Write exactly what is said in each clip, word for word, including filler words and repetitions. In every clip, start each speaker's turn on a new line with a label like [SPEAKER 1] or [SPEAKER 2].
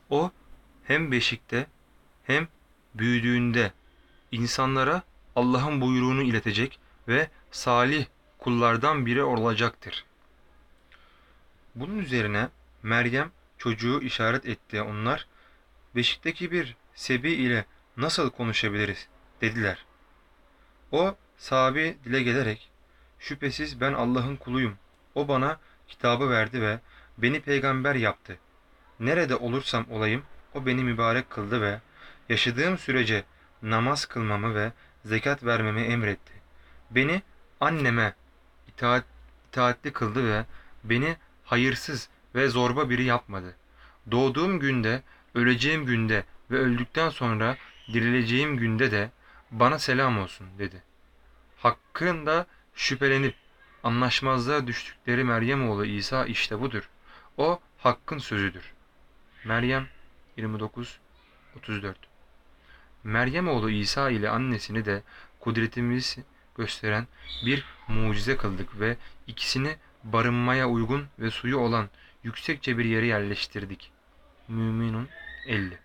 [SPEAKER 1] O hem beşikte hem büyüdüğünde insanlara Allah'ın buyruğunu iletecek ve salih kullardan biri olacaktır. Bunun üzerine Meryem çocuğu işaret etti. Onlar, beşikteki bir sebi ile nasıl konuşabiliriz dediler. O sahabi dile gelerek, şüphesiz ben Allah'ın kuluyum. O bana kitabı verdi ve beni peygamber yaptı. Nerede olursam olayım o beni mübarek kıldı ve yaşadığım sürece namaz kılmamı ve zekat vermemi emretti. Beni anneme itaat, itaatli kıldı ve beni hayırsız ve zorba biri yapmadı. Doğduğum günde, öleceğim günde ve öldükten sonra dirileceğim günde de bana selam olsun dedi. Hakkında şüphelenip anlaşmazlığa düştükleri Meryem oğlu İsa işte budur. O Hakk'ın sözüdür. Meryem yirmi dokuz otuz dört. Meryem oğlu İsa ile annesini de kudretimizi gösteren bir mucize kıldık ve ikisini barınmaya uygun ve suyu olan yüksekçe bir yere yerleştirdik. Müminun elli.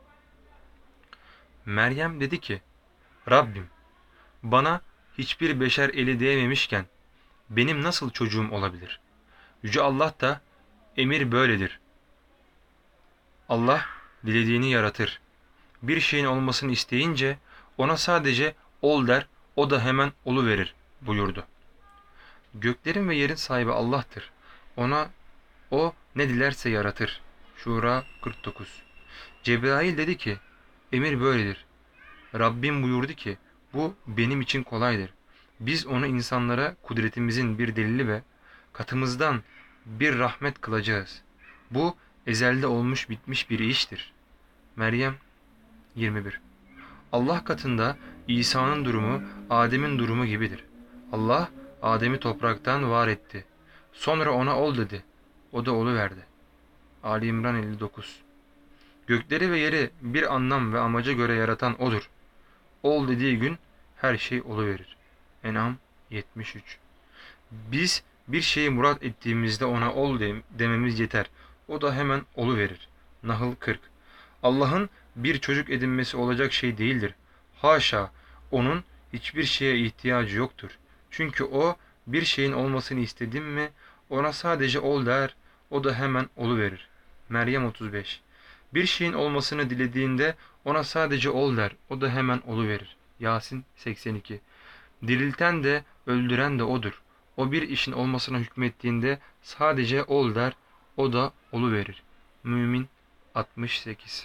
[SPEAKER 1] Meryem dedi ki, Rabbim, bana hiçbir beşer eli değmemişken benim nasıl çocuğum olabilir? Yüce Allah da emir böyledir. Allah dilediğini yaratır. Bir şeyin olmasını isteyince ona sadece ol der, o da hemen oluverir buyurdu. Göklerin ve yerin sahibi Allah'tır. Ona o ne dilerse yaratır. Şura kırk dokuz. Cebrail dedi ki, emir böyledir. Rabbim buyurdu ki, bu benim için kolaydır. Biz onu insanlara kudretimizin bir delili ve katımızdan bir rahmet kılacağız. Bu ezelde olmuş bitmiş bir iştir. Meryem yirmi bir. Allah katında İsa'nın durumu Adem'in durumu gibidir. Allah Adem'i topraktan var etti. Sonra ona ol dedi. O da oluverdi. Ali İmran elli dokuz. Gökleri ve yeri bir anlam ve amaca göre yaratan O'dur. Ol dediği gün her şey oluverir. En'am yetmiş üç. Biz bir şeyi murat ettiğimizde ona ol dememiz yeter. O da hemen oluverir. Nahl kırk. Allah'ın bir çocuk edinmesi olacak şey değildir. Haşa, onun hiçbir şeye ihtiyacı yoktur. Çünkü o bir şeyin olmasını istedim mi ona sadece ol der, o da hemen oluverir. Meryem otuz beş. Bir şeyin olmasını dilediğinde ona sadece ol der, o da hemen oluverir. Yasin seksen iki. Dirilten de öldüren de odur. O bir işin olmasına hükmettiğinde sadece ol der, o da oluverir. Mümin altmış sekiz.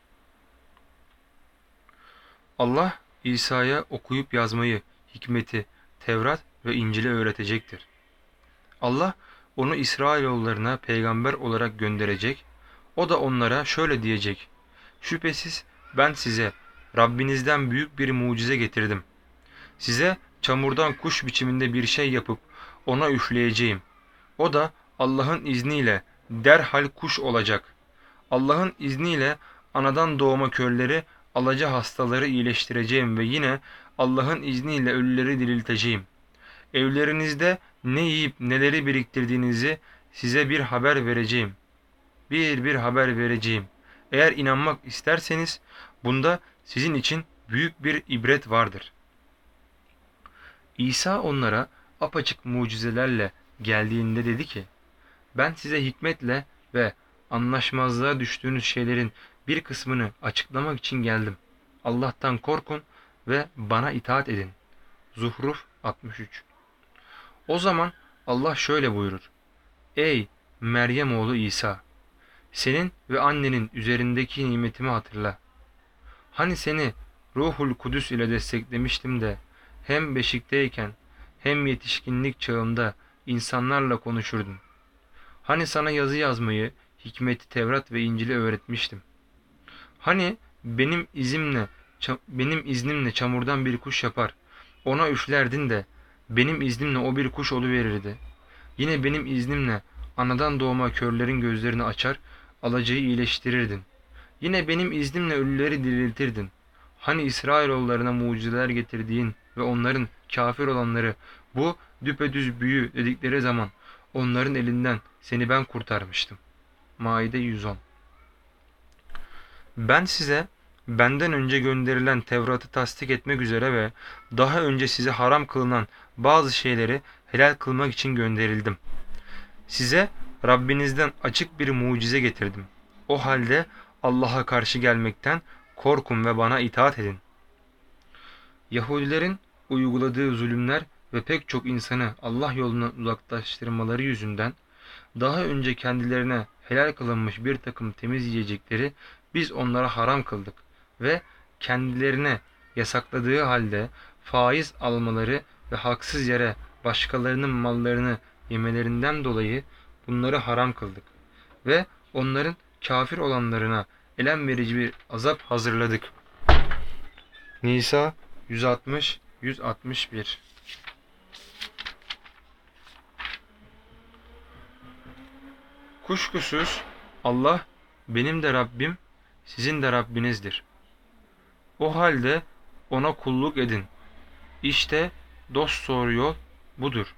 [SPEAKER 1] Allah İsa'ya okuyup yazmayı, hikmeti, Tevrat ve İncil'i öğretecektir. Allah onu İsrailoğullarına peygamber olarak gönderecek. O da onlara şöyle diyecek: şüphesiz ben size Rabbinizden büyük bir mucize getirdim. Size çamurdan kuş biçiminde bir şey yapıp ona üfleyeceğim. O da Allah'ın izniyle derhal kuş olacak. Allah'ın izniyle anadan doğma körleri, alaca hastaları iyileştireceğim ve yine Allah'ın izniyle ölüleri dirilteceğim. Evlerinizde ne yiyip neleri biriktirdiğinizi size bir haber vereceğim. Bir bir haber vereceğim. Eğer inanmak isterseniz bunda sizin için büyük bir ibret vardır. İsa onlara apaçık mucizelerle geldiğinde dedi ki, ben size hikmetle ve anlaşmazlığa düştüğünüz şeylerin bir kısmını açıklamak için geldim. Allah'tan korkun ve bana itaat edin. Zuhruf altmış üç. O zaman Allah şöyle buyurur: Ey Meryem oğlu İsa! Senin ve annenin üzerindeki nimetimi hatırla. Hani seni Ruhul Kudüs ile desteklemiştim de hem beşikteyken hem yetişkinlik çağında insanlarla konuşurdun. Hani sana yazı yazmayı, hikmeti, Tevrat ve İncil'i öğretmiştim. Hani benim izimle, benim iznimle çamurdan bir kuş yapar, ona üflerdin de benim iznimle o bir kuş oluverirdi. Yine benim iznimle anadan doğma körlerin gözlerini açar, alacayı iyileştirirdin. Yine benim iznimle ölüleri diriltirdin. Hani İsrailoğullarına mucizeler getirdiğin ve onların kafir olanları bu düpedüz büyü dedikleri zaman onların elinden seni ben kurtarmıştım. Maide yüz on. Ben size benden önce gönderilen Tevrat'ı tasdik etmek üzere ve daha önce size haram kılınan bazı şeyleri helal kılmak için gönderildim. Size Rabbinizden açık bir mucize getirdim. O halde Allah'a karşı gelmekten korkun ve bana itaat edin. Yahudilerin uyguladığı zulümler ve pek çok insanı Allah yolundan uzaklaştırmaları yüzünden daha önce kendilerine helal kılınmış bir takım temiz yiyecekleri biz onlara haram kıldık ve kendilerine yasakladığı halde faiz almaları ve haksız yere başkalarının mallarını yemelerinden dolayı bunları haram kıldık ve onların kafir olanlarına elem verici bir azap hazırladık. Nisa yüz altmış yüz altmış bir. Kuşkusuz Allah benim de Rabbim, sizin de Rabbinizdir. O halde ona kulluk edin. İşte dosdoğru yol budur.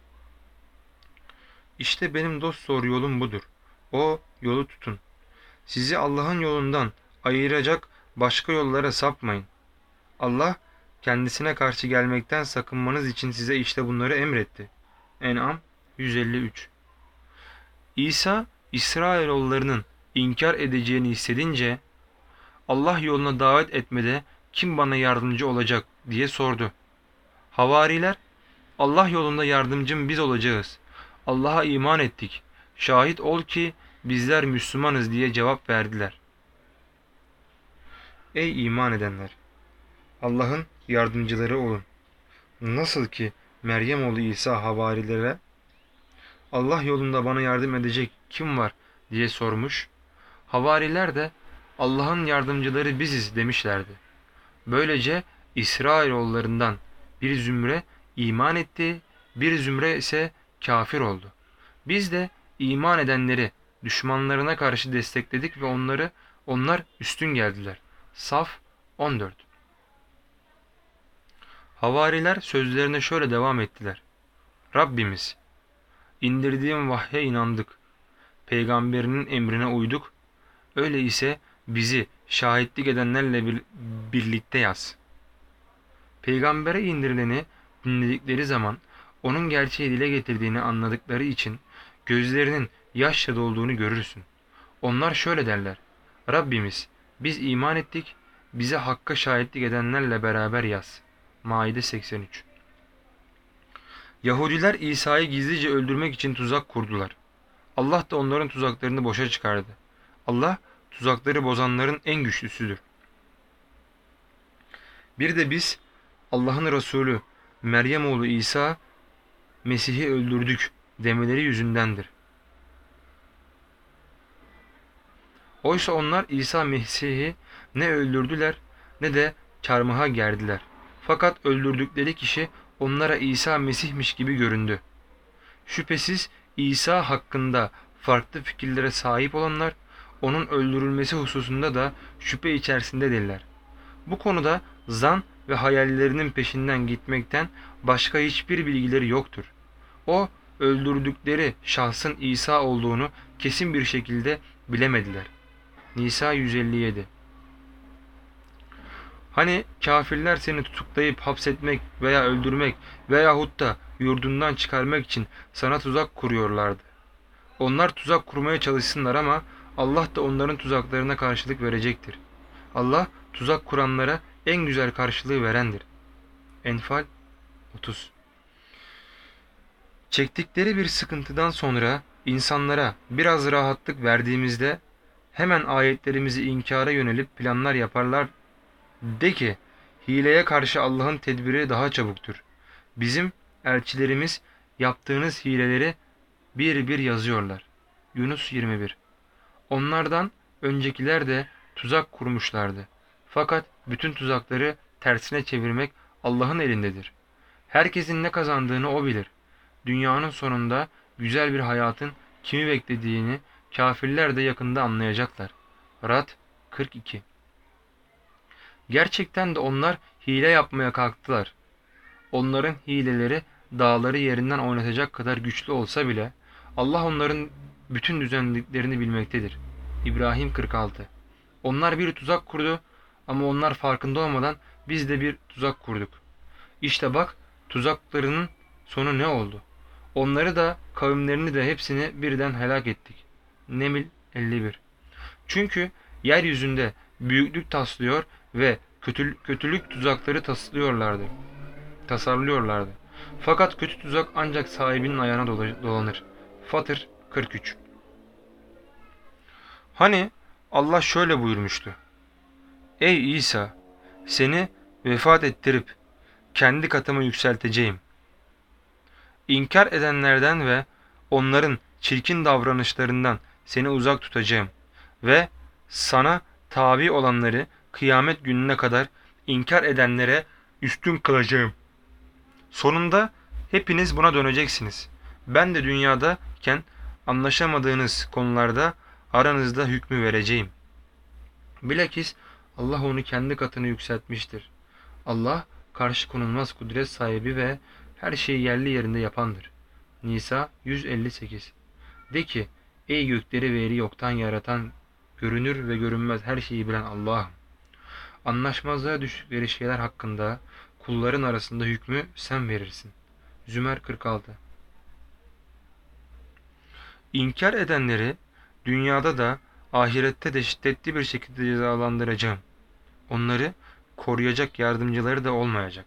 [SPEAKER 1] İşte benim dosdoğru yolum budur. O yolu tutun. Sizi Allah'ın yolundan ayıracak başka yollara sapmayın. Allah kendisine karşı gelmekten sakınmanız için size işte bunları emretti. En'am yüz elli üç. İsa İsrailoğullarının inkar edeceğini hissedince Allah yoluna davet etmede kim bana yardımcı olacak diye sordu. Havariler Allah yolunda yardımcım biz olacağız. Allah'a iman ettik. Şahit ol ki bizler Müslümanız diye cevap verdiler. Ey iman edenler! Allah'ın yardımcıları olun. Nasıl ki Meryem oğlu İsa havarilere Allah yolunda bana yardım edecek kim var diye sormuş. Havariler de Allah'ın yardımcıları biziz demişlerdi. Böylece İsrailoğullarından bir zümre iman etti, bir zümre ise kafir oldu. Biz de iman edenleri düşmanlarına karşı destekledik ve onları onlar üstün geldiler. Saf on dört. Havariler sözlerine şöyle devam ettiler. Rabbimiz, indirdiğin vahye inandık. Peygamberinin emrine uyduk. Öyleyse bizi şahitlik edenlerle bir, birlikte yaz. Peygambere indirileni dinledikleri zaman onun gerçeği dile getirdiğini anladıkları için gözlerinin yaşla dolduğunu görürsün. Onlar şöyle derler. Rabbimiz biz iman ettik, bize hakka şahitlik edenlerle beraber yaz. Maide seksen üç. Yahudiler İsa'yı gizlice öldürmek için tuzak kurdular. Allah da onların tuzaklarını boşa çıkardı. Allah tuzakları bozanların en güçlüsüdür. Bir de biz Allah'ın Resulü Meryem oğlu İsa Mesih'i öldürdük demeleri yüzündendir. Oysa onlar İsa Mesih'i ne öldürdüler ne de çarmıha gerdiler. Fakat öldürdükleri kişi onlara İsa Mesih'miş gibi göründü. Şüphesiz İsa hakkında farklı fikirlere sahip olanlar onun öldürülmesi hususunda da şüphe içerisindedirler. Bu konuda zan ve hayallerinin peşinden gitmekten başka hiçbir bilgileri yoktur. O öldürdükleri şahsın İsa olduğunu kesin bir şekilde bilemediler. Nisa yüz elli yedi. Hani kafirler seni tutuklayıp hapsetmek veya öldürmek veyahut da yurdundan çıkarmak için sana tuzak kuruyorlardı. Onlar tuzak kurmaya çalışsınlar ama Allah da onların tuzaklarına karşılık verecektir. Allah tuzak kuranlara en güzel karşılığı verendir. Enfal otuz. Çektikleri bir sıkıntıdan sonra insanlara biraz rahatlık verdiğimizde hemen ayetlerimizi inkara yönelip planlar yaparlar. De ki, hileye karşı Allah'ın tedbiri daha çabuktur. Bizim elçilerimiz yaptığınız hileleri bir bir yazıyorlar. Yunus yirmi bir. Onlardan öncekiler de tuzak kurmuşlardı. Fakat bütün tuzakları tersine çevirmek Allah'ın elindedir. Herkesin ne kazandığını O bilir. Dünyanın sonunda güzel bir hayatın kimi beklediğini kafirler de yakında anlayacaklar. Rad kırk iki. Gerçekten de onlar hile yapmaya kalktılar. Onların hileleri dağları yerinden oynatacak kadar güçlü olsa bile Allah onların bütün düzenlediklerini bilmektedir. İbrahim kırk altı. Onlar bir tuzak kurdu ama onlar farkında olmadan biz de bir tuzak kurduk. İşte bak tuzaklarının sonu ne oldu? Onları da kavimlerini de hepsini birden helak ettik. Neml elli bir. Çünkü yeryüzünde büyüklük taslıyor ve kötülük, kötülük tuzakları taslıyorlardı, tasarlıyorlardı. Fakat kötü tuzak ancak sahibinin ayağına dolanır. Fatır kırk üç. Hani Allah şöyle buyurmuştu. Ey İsa, seni vefat ettirip kendi katıma yükselteceğim. İnkar edenlerden ve onların çirkin davranışlarından seni uzak tutacağım ve sana tabi olanları kıyamet gününe kadar inkar edenlere üstün kılacağım. Sonunda hepiniz buna döneceksiniz. Ben de dünyadayken anlaşamadığınız konularda aranızda hükmü vereceğim. Bilakis Allah onu kendi katına yükseltmiştir. Allah karşı konulmaz kudret sahibi ve her şeyi yerli yerinde yapandır. Nisa yüz elli sekiz. De ki, ey gökleri ve yeri yoktan yaratan, görünür ve görünmez her şeyi bilen Allah'ım. Anlaşmazlığa düştükleri şeyler hakkında kulların arasında hükmü sen verirsin. Zümer kırk altı. İnkar edenleri dünyada da ahirette de şiddetli bir şekilde cezalandıracağım. Onları koruyacak yardımcıları da olmayacak.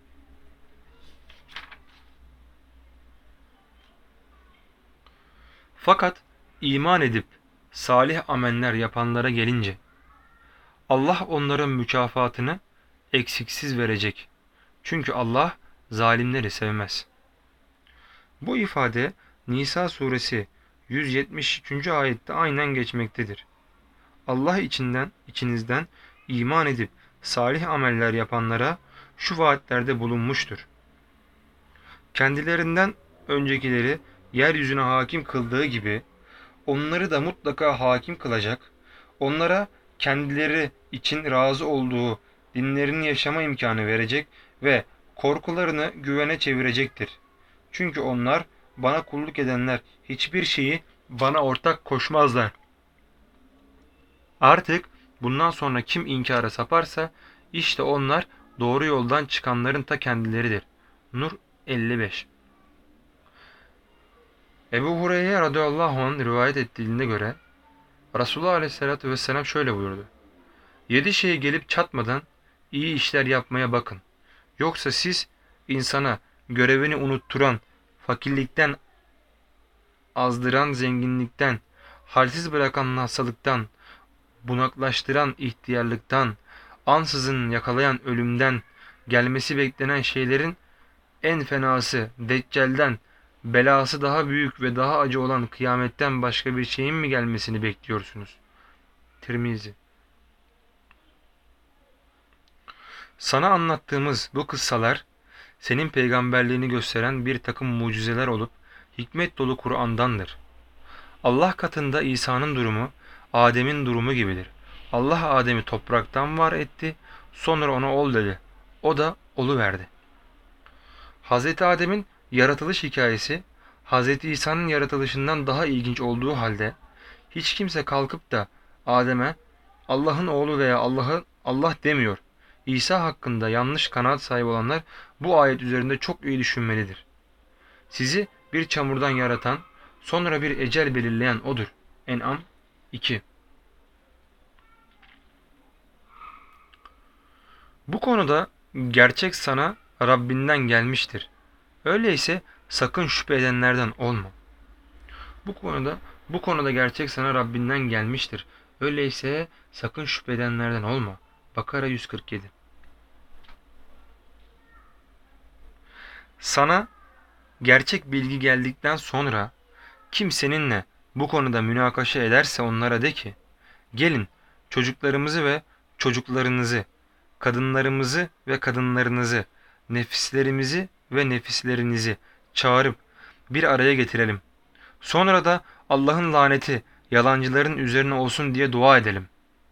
[SPEAKER 1] Fakat iman edip salih ameller yapanlara gelince Allah onların mükafatını eksiksiz verecek. Çünkü Allah zalimleri sevmez. Bu ifade Nisa suresi yüz yetmiş üçüncü ayette aynen geçmektedir. Allah içinden, içinizden iman edip salih ameller yapanlara şu vaatlerde bulunmuştur. Kendilerinden öncekileri yeryüzüne hakim kıldığı gibi onları da mutlaka hakim kılacak, onlara kendileri için razı olduğu dinlerini yaşama imkanı verecek ve korkularını güvene çevirecektir. Çünkü onlar bana kulluk edenler hiçbir şeyi bana ortak koşmazlar. Artık bundan sonra kim inkara saparsa işte onlar doğru yoldan çıkanların ta kendileridir. Nur elli beş. Ebu Hureyre radıyallahu anh rivayet ettiğine göre Resulullah aleyhissalatü vesselam şöyle buyurdu. Yedi şey gelip çatmadan iyi işler yapmaya bakın. Yoksa siz insana görevini unutturan, fakirlikten azdıran zenginlikten, halsiz bırakan hastalıktan, bunaklaştıran ihtiyarlıktan, ansızın yakalayan ölümden, gelmesi beklenen şeylerin en fenası Deccal'den, belası daha büyük ve daha acı olan kıyametten başka bir şeyin mi gelmesini bekliyorsunuz? Tirmizi. Sana anlattığımız bu kıssalar, senin peygamberliğini gösteren bir takım mucizeler olup, hikmet dolu Kur'an'dandır. Allah katında İsa'nın durumu, Adem'in durumu gibidir. Allah Adem'i topraktan var etti, sonra ona ol dedi. O da oluverdi. Hazreti Adem'in yaratılış hikayesi, Hazreti İsa'nın yaratılışından daha ilginç olduğu halde, hiç kimse kalkıp da Adem'e Allah'ın oğlu veya Allah'ı Allah demiyor. İsa hakkında yanlış kanaat sahibi olanlar bu ayet üzerinde çok iyi düşünmelidir. Sizi bir çamurdan yaratan, sonra bir ecel belirleyen O'dur. En'am iki. Bu konuda gerçek sana Rabbinden gelmiştir. Öyleyse sakın şüphe edenlerden olma. Bu konuda bu konuda gerçek sana Rabbinden gelmiştir. Öyleyse sakın şüphe edenlerden olma. Bakara yüz kırk yedi. Sana gerçek bilgi geldikten sonra kim seninle bu konuda münakaşa ederse onlara de ki, gelin çocuklarımızı ve çocuklarınızı, kadınlarımızı ve kadınlarınızı, nefislerimizi ve nefislerinizi çağırıp bir araya getirelim. Sonra da Allah'ın laneti yalancıların üzerine olsun diye dua edelim.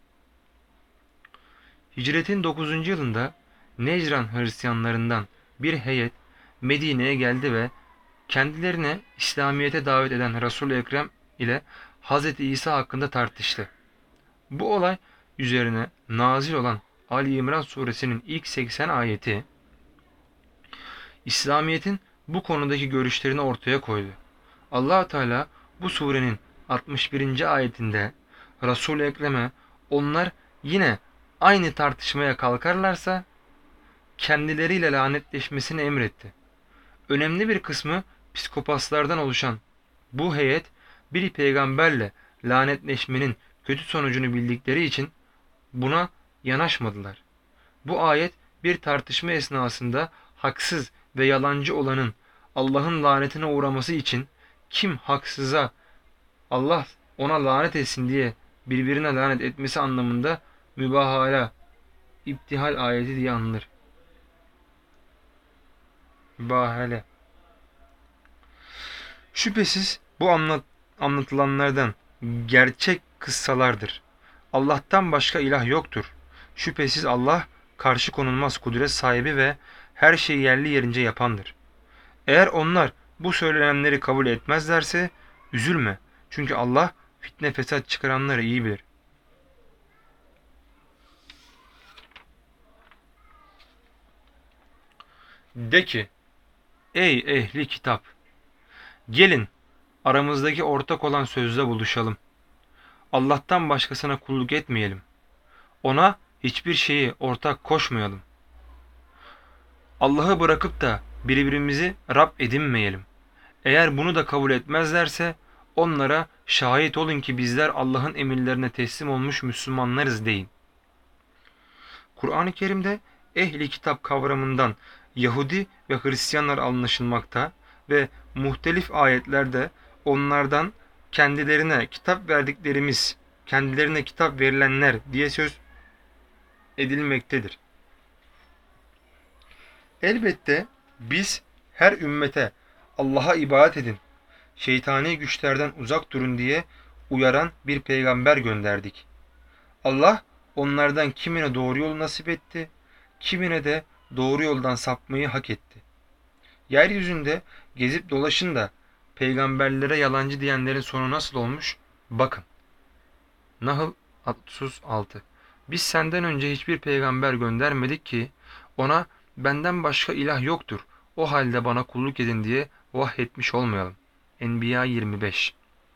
[SPEAKER 1] Hicretin dokuzuncu yılında Necran Hristiyanlarından bir heyet Medine'ye geldi ve kendilerine İslamiyet'e davet eden Resul-i Ekrem ile Hz. İsa hakkında tartıştı. Bu olay üzerine nazil olan Ali İmran suresinin ilk seksen ayeti İslamiyet'in bu konudaki görüşlerini ortaya koydu. Allah Teala bu surenin altmış birinci ayetinde Resul-i Ekrem'e onlar yine aynı tartışmaya kalkarlarsa kendileriyle lanetleşmesini emretti. Önemli bir kısmı psikopaslardan oluşan bu heyet bir peygamberle lanetleşmenin kötü sonucunu bildikleri için buna yanaşmadılar. Bu ayet bir tartışma esnasında haksız ve yalancı olanın Allah'ın lanetine uğraması için kim haksıza Allah ona lanet etsin diye birbirine lanet etmesi anlamında mübahala, iptihal ayeti diye anılır. Mübahale. Şüphesiz bu anlat anlatılanlardan gerçek kıssalardır. Allah'tan başka ilah yoktur. Şüphesiz Allah karşı konulmaz kudret sahibi ve her şeyi yerli yerince yapandır. Eğer onlar bu söylenenleri kabul etmezlerse üzülme. Çünkü Allah fitne fesat çıkaranları iyi bilir. De ki, ey ehli kitap! Gelin aramızdaki ortak olan sözde buluşalım. Allah'tan başkasına kulluk etmeyelim. Ona hiçbir şeyi ortak koşmayalım. Allah'ı bırakıp da birbirimizi Rab edinmeyelim. Eğer bunu da kabul etmezlerse onlara şahit olun ki bizler Allah'ın emirlerine teslim olmuş Müslümanlarız deyin. Kur'an-ı Kerim'de ehli kitap kavramından Yahudi ve Hristiyanlar anlaşılmakta ve muhtelif ayetlerde onlardan kendilerine kitap verdiklerimiz, kendilerine kitap verilenler diye söz edilmektedir. Elbette biz her ümmete Allah'a ibadet edin, şeytani güçlerden uzak durun diye uyaran bir peygamber gönderdik. Allah onlardan kimine doğru yolu nasip etti, kimine de doğru yoldan sapmayı hak etti. Yeryüzünde gezip dolaşın da peygamberlere yalancı diyenlerin sonu nasıl olmuş? Bakın. Nahl otuz altı. Biz senden önce hiçbir peygamber göndermedik ki ona benden başka ilah yoktur. O halde bana kulluk edin diye vahyetmiş olmayalım. Enbiya yirmi beş.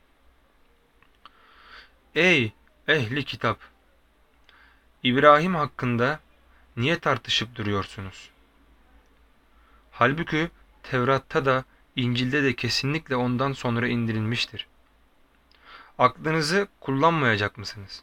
[SPEAKER 1] Ey ehli kitap! İbrahim hakkında niye tartışıp duruyorsunuz? Halbuki Tevrat'ta da İncil'de de kesinlikle ondan sonra indirilmiştir. Aklınızı kullanmayacak mısınız?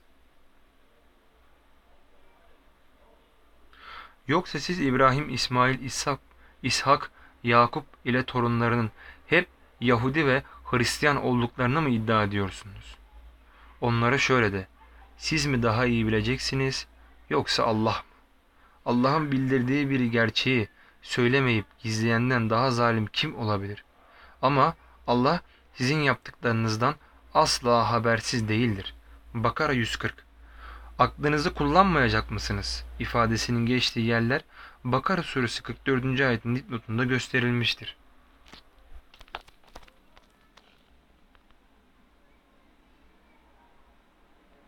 [SPEAKER 1] Yoksa siz İbrahim, İsmail, İshak, İshak, Yakup ile torunlarının hep Yahudi ve Hristiyan olduklarını mı iddia ediyorsunuz? Onlara şöyle de, siz mi daha iyi bileceksiniz yoksa Allah mı? Allah'ın bildirdiği bir gerçeği söylemeyip gizleyenden daha zalim kim olabilir? Ama Allah sizin yaptıklarınızdan asla habersiz değildir. Bakara yüz kırk. Aklınızı kullanmayacak mısınız? İfadesinin geçtiği yerler Bakara suresi kırk dördüncü ayetin dipnotunda gösterilmiştir.